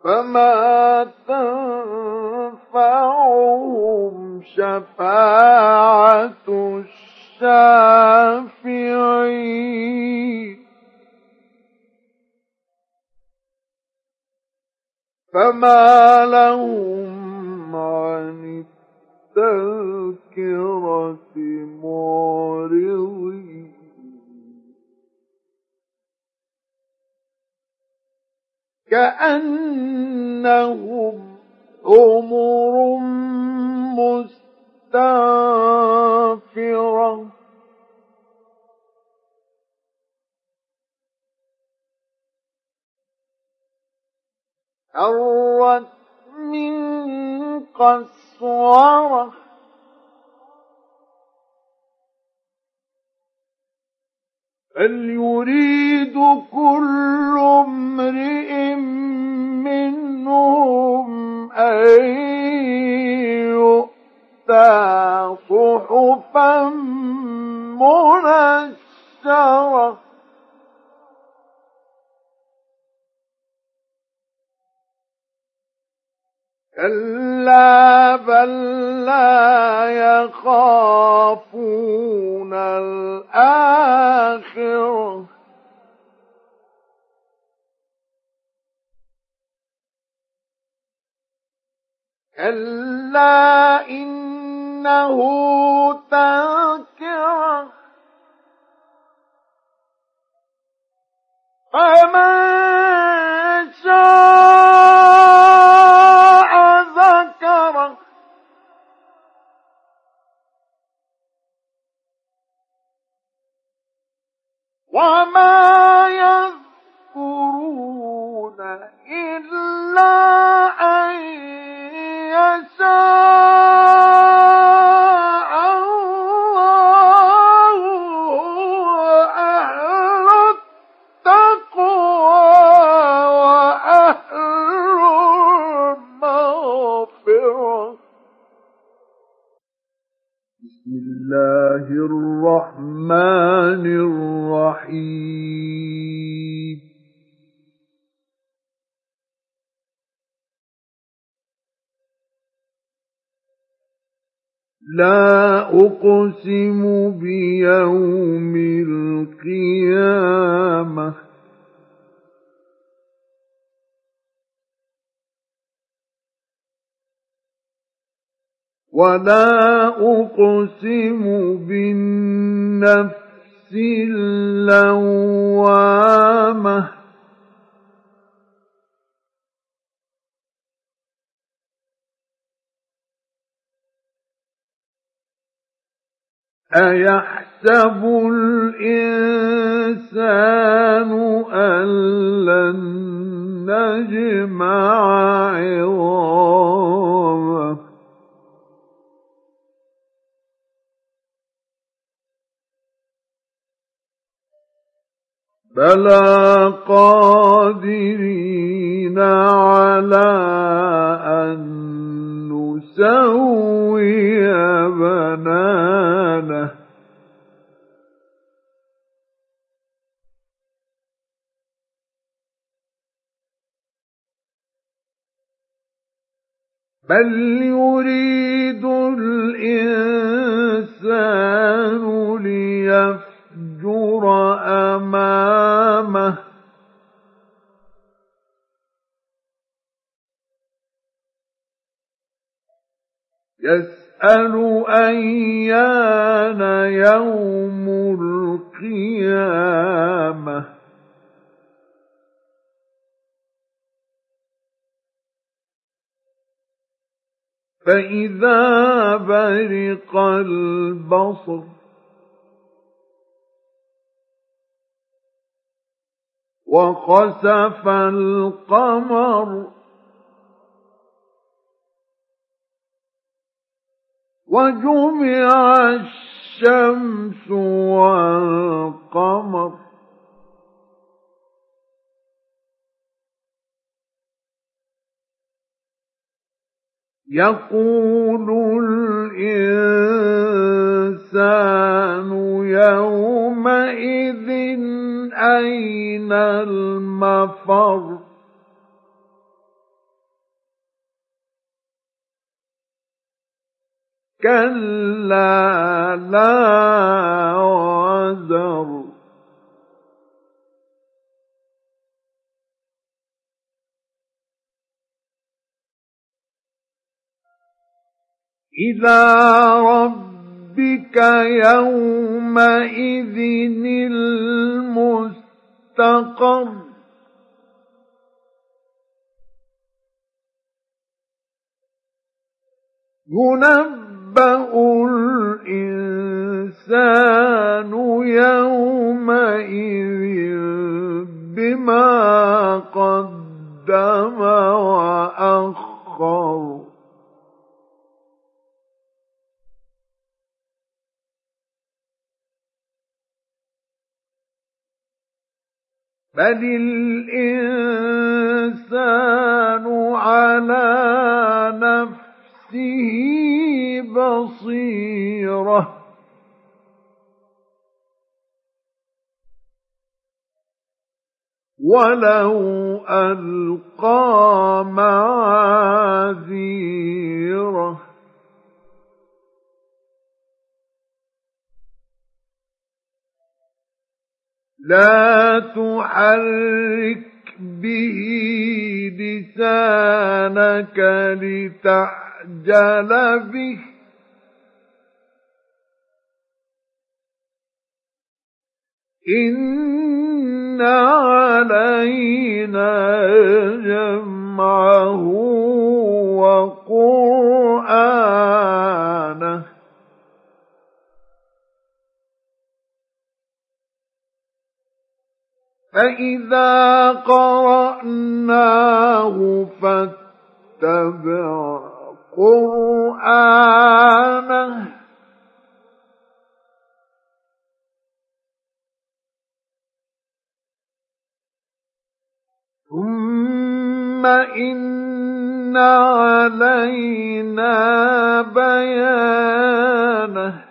فما تنفعهم شفاعة الشافعين فما لهم عن التذكرة معرضين كأنهم حمر مستنفرة فرت من قسورة بل يريد كل امرئ منهم أن يؤتى صحفا منشرة كلا بل لا يخافون الآخرة كلا إنه تذكرة فمن شاء ذكره وما يذكرون إلا أن يشاء الله وأهل التقوى وأهل المغفرة بسم الله الرحمن الرحيم لا أقسم بيوم القيامة ولا أقسم بالنفس اللوامة أيحسب الإنسان أن لن نجمع عظامه بلى قادرين على أن نسوي بنانه بل يريد الإنسان ليفجر أمامه يسأل أيان يوم القيامة فإذا برق البصر وخسف القمر وجمع الشمس والقمر يقول الإنسان يومئذ أين المفر كلا لا وزر إلى ربك يومئذ المستقر ينبأ الإنسان يومئذ بما قدم وأخر بل الإنسان على نفسه بصيرة ولو ألقى معاذيره لا تحرك به لسانك لتعجل به إن علينا جمعه وقرآنه فإذا قرأناه فاتبع قرآنه ثم إن علينا بيانه